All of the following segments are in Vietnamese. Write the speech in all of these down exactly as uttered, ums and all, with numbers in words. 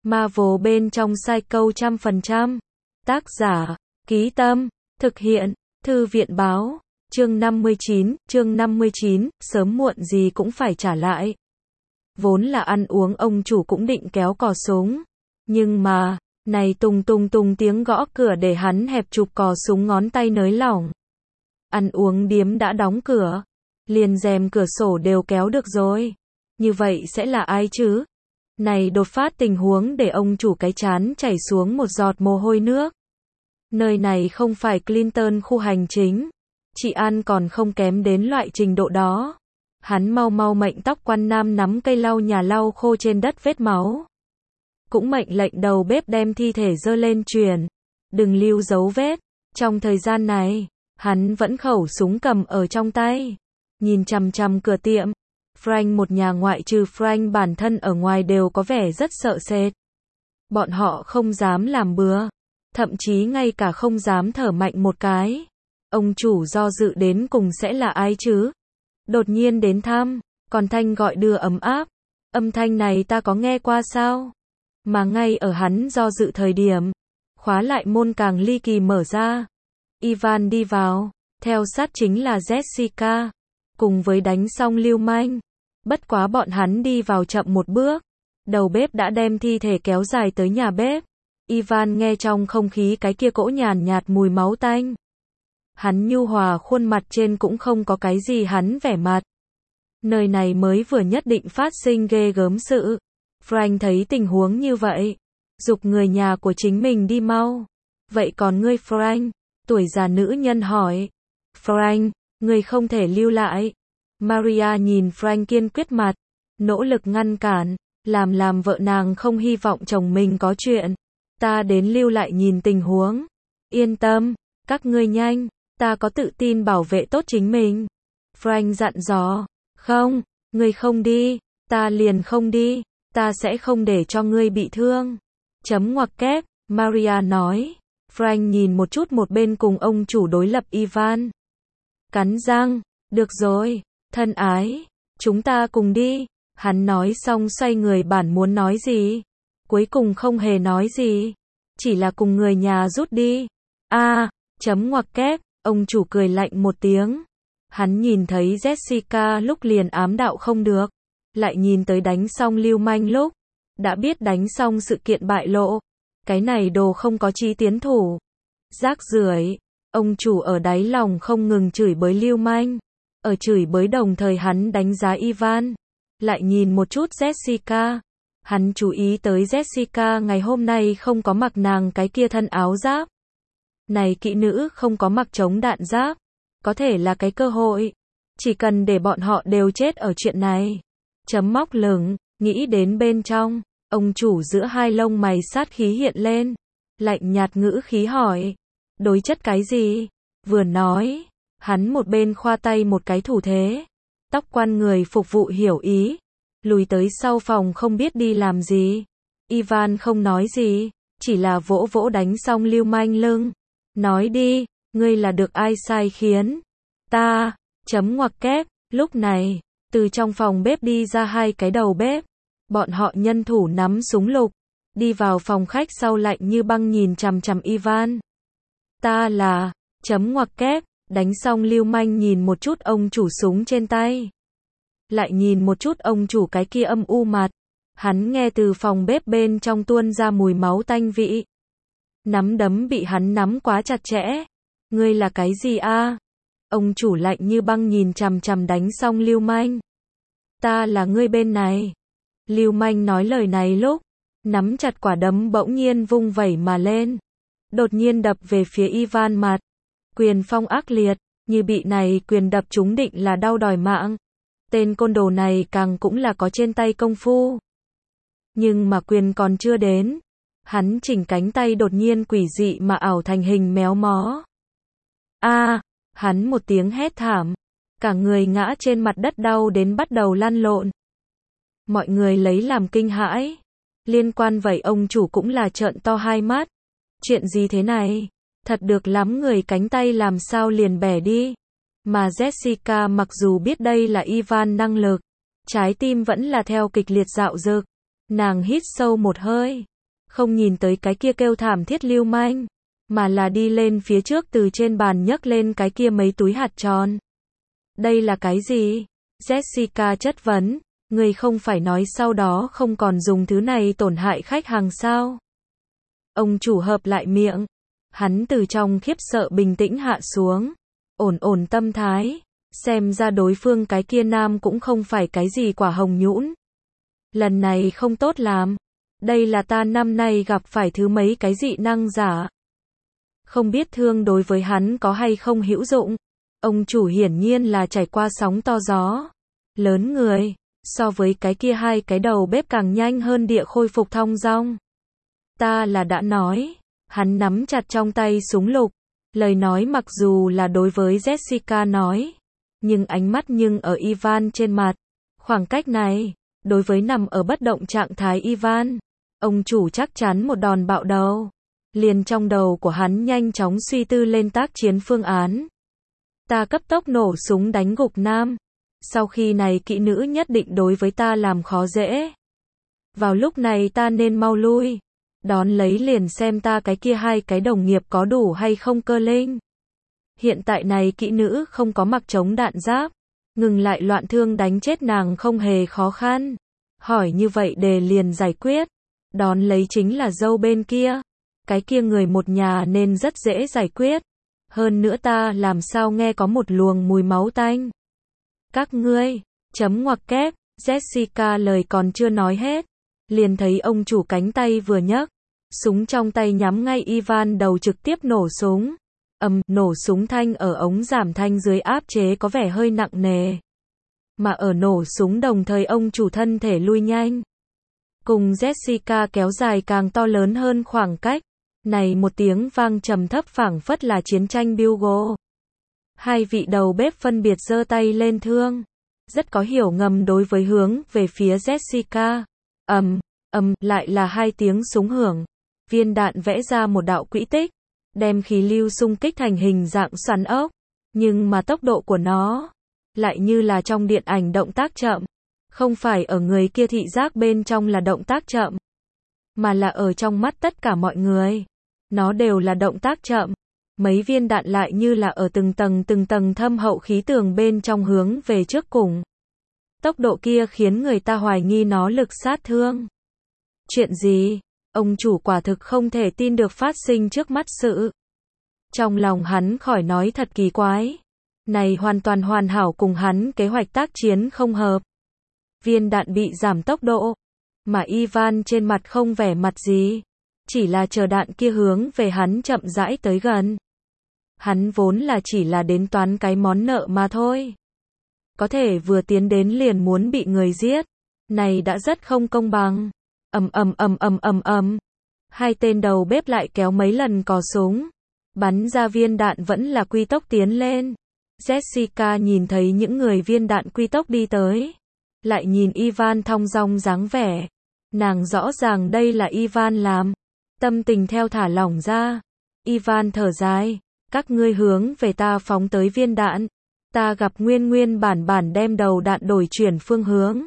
Marvel bên trong Psycho trăm phần trăm. Tác giả, Ký Tâm, thực hiện, Thư viện báo, chương năm mươi chín, chương năm mươi chín, sớm muộn gì cũng phải trả lại. Vốn là ăn uống ông chủ cũng định kéo cò súng. Nhưng mà, này tùng tùng tùng tiếng gõ cửa để hắn hẹp chụp cò súng ngón tay nới lỏng. Ăn uống điếm đã đóng cửa. Liền rèm cửa sổ đều kéo được rồi. Như vậy sẽ là ai chứ? Này đột phát tình huống để ông chủ cái chán chảy xuống một giọt mồ hôi nước. Nơi này không phải Clinton khu hành chính. Chị An còn không kém đến loại trình độ đó. Hắn mau mau mệnh tóc quan nam nắm cây lau nhà lau khô trên đất vết máu. Cũng mệnh lệnh đầu bếp đem thi thể dơ lên truyền. Đừng lưu dấu vết. Trong thời gian này, hắn vẫn khẩu súng cầm ở trong tay. Nhìn chằm chằm cửa tiệm. Frank một nhà ngoại trừ Frank bản thân ở ngoài đều có vẻ rất sợ sệt. Bọn họ không dám làm bừa. Thậm chí ngay cả không dám thở mạnh một cái. Ông chủ do dự đến cùng sẽ là ai chứ? Đột nhiên đến thăm, còn thanh gọi đưa ấm áp. Âm thanh này ta có nghe qua sao? Mà ngay ở hắn do dự thời điểm, khóa lại môn càng ly kỳ mở ra. Ivan đi vào, theo sát chính là Jessica, cùng với đánh xong lưu manh. Bất quá bọn hắn đi vào chậm một bước, đầu bếp đã đem thi thể kéo dài tới nhà bếp. Ivan nghe trong không khí cái kia cỗ nhàn nhạt mùi máu tanh. Hắn nhu hòa khuôn mặt trên cũng không có cái gì hắn vẻ mặt. Nơi này mới vừa nhất định phát sinh ghê gớm sự. Frank thấy tình huống như vậy, giục người nhà của chính mình đi mau. Vậy còn ngươi Frank? Tuổi già nữ nhân hỏi. Frank, ngươi không thể lưu lại. Maria nhìn Frank kiên quyết mặt, nỗ lực ngăn cản, làm làm vợ nàng không hy vọng chồng mình có chuyện. Ta đến lưu lại nhìn tình huống. Yên tâm, các ngươi nhanh, ta có tự tin bảo vệ tốt chính mình. Frank dặn dò. Không, ngươi không đi, ta liền không đi, ta sẽ không để cho ngươi bị thương. Chấm ngoặc kép, Maria nói. Frank nhìn một chút một bên cùng ông chủ đối lập Ivan. Cắn răng, được rồi, thân ái, chúng ta cùng đi. Hắn nói xong xoay người bản muốn nói gì. Cuối cùng không hề nói gì. Chỉ là cùng người nhà rút đi. A, à, chấm ngoặc kép, ông chủ cười lạnh một tiếng. Hắn nhìn thấy Jessica lúc liền ám đạo không được. Lại nhìn tới đánh xong lưu manh lúc. Đã biết đánh xong sự kiện bại lộ. Cái này đồ không có chí tiến thủ. Rác rưởi. Ông chủ ở đáy lòng không ngừng chửi bới lưu manh. Ở chửi bới đồng thời hắn đánh giá Ivan. Lại nhìn một chút Jessica. Hắn chú ý tới Jessica ngày hôm nay không có mặc nàng cái kia thân áo giáp. Này kỹ nữ không có mặc chống đạn giáp. Có thể là cái cơ hội. Chỉ cần để bọn họ đều chết ở chuyện này. Chấm móc lửng, nghĩ đến bên trong. Ông chủ giữa hai lông mày sát khí hiện lên. Lạnh nhạt ngữ khí hỏi. Đối chất cái gì? Vừa nói. Hắn một bên khoa tay một cái thủ thế. Tóc quan người phục vụ hiểu ý. Lùi tới sau phòng không biết đi làm gì. Ivan không nói gì. Chỉ là vỗ vỗ đánh xong lưu manh lưng. Nói đi, ngươi là được ai sai khiến? Ta, chấm ngoặc kép, lúc này, từ trong phòng bếp đi ra hai cái đầu bếp. Bọn họ nhân thủ nắm súng lục. Đi vào phòng khách sau lạnh như băng nhìn chằm chằm Ivan. Ta là, chấm ngoặc kép, đánh xong lưu manh nhìn một chút ông chủ súng trên tay. Lại nhìn một chút ông chủ cái kia âm u mặt. Hắn nghe từ phòng bếp bên trong tuôn ra mùi máu tanh vị. Nắm đấm bị hắn nắm quá chặt chẽ. Ngươi là cái gì a? Ông chủ lạnh như băng nhìn chằm chằm đánh xong lưu manh. Ta là ngươi bên này. Lưu manh nói lời này lúc. Nắm chặt quả đấm bỗng nhiên vung vẩy mà lên. Đột nhiên đập về phía Ivan mặt. Quyền phong ác liệt. Như bị này quyền đập trúng định là đau đòi mạng. Tên côn đồ này càng cũng là có trên tay công phu. Nhưng mà quyền còn chưa đến. Hắn chỉnh cánh tay đột nhiên quỷ dị mà ảo thành hình méo mó. A, à, hắn một tiếng hét thảm. Cả người ngã trên mặt đất đau đến bắt đầu lăn lộn. Mọi người lấy làm kinh hãi. Liên quan vậy ông chủ cũng là trợn to hai mắt. Chuyện gì thế này? Thật được lắm người cánh tay làm sao liền bẻ đi. Mà Jessica mặc dù biết đây là Ivan năng lực. Trái tim vẫn là theo kịch liệt dạo dực. Nàng hít sâu một hơi. không nhìn tới cái kia kêu thảm thiết lưu manh, mà là đi lên phía trước từ trên bàn nhấc lên cái kia mấy túi hạt tròn. Đây là cái gì? Jessica chất vấn, người không phải nói sau đó không còn dùng thứ này tổn hại khách hàng sao? Ông chủ hợp lại miệng, hắn từ trong khiếp sợ bình tĩnh hạ xuống, ổn ổn tâm thái, xem ra đối phương cái kia nam cũng không phải cái gì quả hồng nhũn. Lần này không tốt làm, đây là ta năm nay gặp phải thứ mấy cái dị năng giả. Không biết thương đối với hắn có hay không hữu dụng. Ông chủ hiển nhiên là trải qua sóng to gió lớn người, so với cái kia hai cái đầu bếp càng nhanh hơn địa khôi phục thong dong. Ta là đã nói, hắn nắm chặt trong tay súng lục, lời nói mặc dù là đối với Jessica nói, nhưng ánh mắt nhưng ở Ivan trên mặt. Khoảng cách này, đối với nằm ở bất động trạng thái Ivan, ông chủ chắc chắn một đòn bạo đầu. Liền trong đầu của hắn nhanh chóng suy tư lên tác chiến phương án. Ta cấp tốc nổ súng đánh gục nam. Sau khi này kỹ nữ nhất định đối với ta làm khó dễ. Vào lúc này ta nên mau lui. Đón lấy liền xem ta cái kia hai cái đồng nghiệp có đủ hay không cơ linh. Hiện tại này kỹ nữ không có mặc chống đạn giáp. Ngừng lại loạn thương đánh chết nàng không hề khó khăn. Hỏi như vậy đề liền giải quyết. Đón lấy chính là dâu bên kia. Cái kia người một nhà nên rất dễ giải quyết. Hơn nữa ta làm sao nghe có một luồng mùi máu tanh. Các ngươi, chấm ngoặc kép, Jessica lời còn chưa nói hết. Liền thấy ông chủ cánh tay vừa nhấc. Súng trong tay nhắm ngay Ivan đầu trực tiếp nổ súng. Ầm, nổ súng thanh ở ống giảm thanh dưới áp chế có vẻ hơi nặng nề. Mà ở nổ súng đồng thời ông chủ thân thể lui nhanh. Cùng Jessica kéo dài càng to lớn hơn khoảng cách. Này một tiếng vang trầm thấp phảng phất là chiến tranh bugle. Hai vị đầu bếp phân biệt giơ tay lên thương. Rất có hiểu ngầm đối với hướng về phía Jessica. Ầm, ầm, lại là hai tiếng súng hưởng. Viên đạn vẽ ra một đạo quỹ tích. Đem khí lưu xung kích thành hình dạng xoắn ốc. Nhưng mà tốc độ của nó lại như là trong điện ảnh động tác chậm. Không phải ở người kia thị giác bên trong là động tác chậm. Mà là ở trong mắt tất cả mọi người. Nó đều là động tác chậm. Mấy viên đạn lại như là ở từng tầng từng tầng thâm hậu khí tường bên trong hướng về trước cùng. Tốc độ kia khiến người ta hoài nghi nó lực sát thương. Chuyện gì? Ông chủ quả thực không thể tin được phát sinh trước mắt sự. Trong lòng hắn khỏi nói thật kỳ quái. Này hoàn toàn hoàn hảo cùng hắn kế hoạch tác chiến không hợp. Viên đạn bị giảm tốc độ. Mà Ivan trên mặt không vẻ mặt gì. Chỉ là chờ đạn kia hướng về hắn chậm rãi tới gần. Hắn vốn là chỉ là đến toán cái món nợ mà thôi. Có thể vừa tiến đến liền muốn bị người giết. Này đã rất không công bằng. Ầm ầm ầm ầm ầm ầm. Hai tên đầu bếp lại kéo mấy lần cò súng. Bắn ra viên đạn vẫn là quy tốc tiến lên. Jessica nhìn thấy những người viên đạn quy tốc đi tới. Lại nhìn Ivan thong dong dáng vẻ. Nàng rõ ràng đây là Ivan làm. Tâm tình theo thả lỏng ra. Ivan thở dài. Các ngươi hướng về ta phóng tới viên đạn. Ta gặp nguyên nguyên bản bản đem đầu đạn đổi chuyển phương hướng.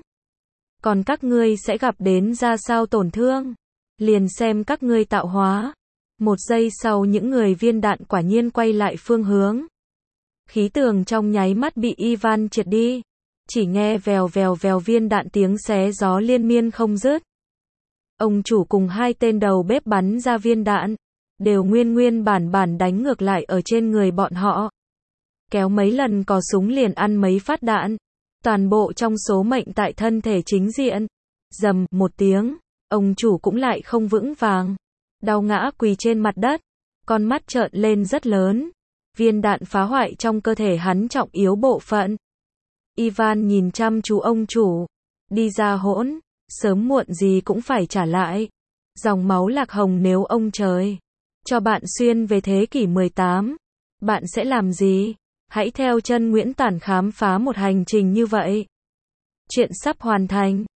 Còn các ngươi sẽ gặp đến ra sao tổn thương. Liền xem các ngươi tạo hóa. Một giây sau những người viên đạn quả nhiên quay lại phương hướng. Khí tường trong nháy mắt bị Ivan triệt đi. Chỉ nghe vèo vèo vèo viên đạn tiếng xé gió liên miên không dứt. Ông chủ cùng hai tên đầu bếp bắn ra viên đạn. Đều nguyên nguyên bản bản đánh ngược lại ở trên người bọn họ. Kéo mấy lần cò súng liền ăn mấy phát đạn. Toàn bộ trong số mệnh tại thân thể chính diện. Dầm một tiếng. Ông chủ cũng lại không vững vàng. Đau ngã quỳ trên mặt đất. Con mắt trợn lên rất lớn. Viên đạn phá hoại trong cơ thể hắn trọng yếu bộ phận. Ivan nhìn chăm chú ông chủ. Đi ra hỗn. Sớm muộn gì cũng phải trả lại. Dòng máu lạc hồng nếu ông trời cho bạn xuyên về thế kỷ mười tám. Bạn sẽ làm gì? Hãy theo chân Nguyễn Tản khám phá một hành trình như vậy. Chuyện sắp hoàn thành.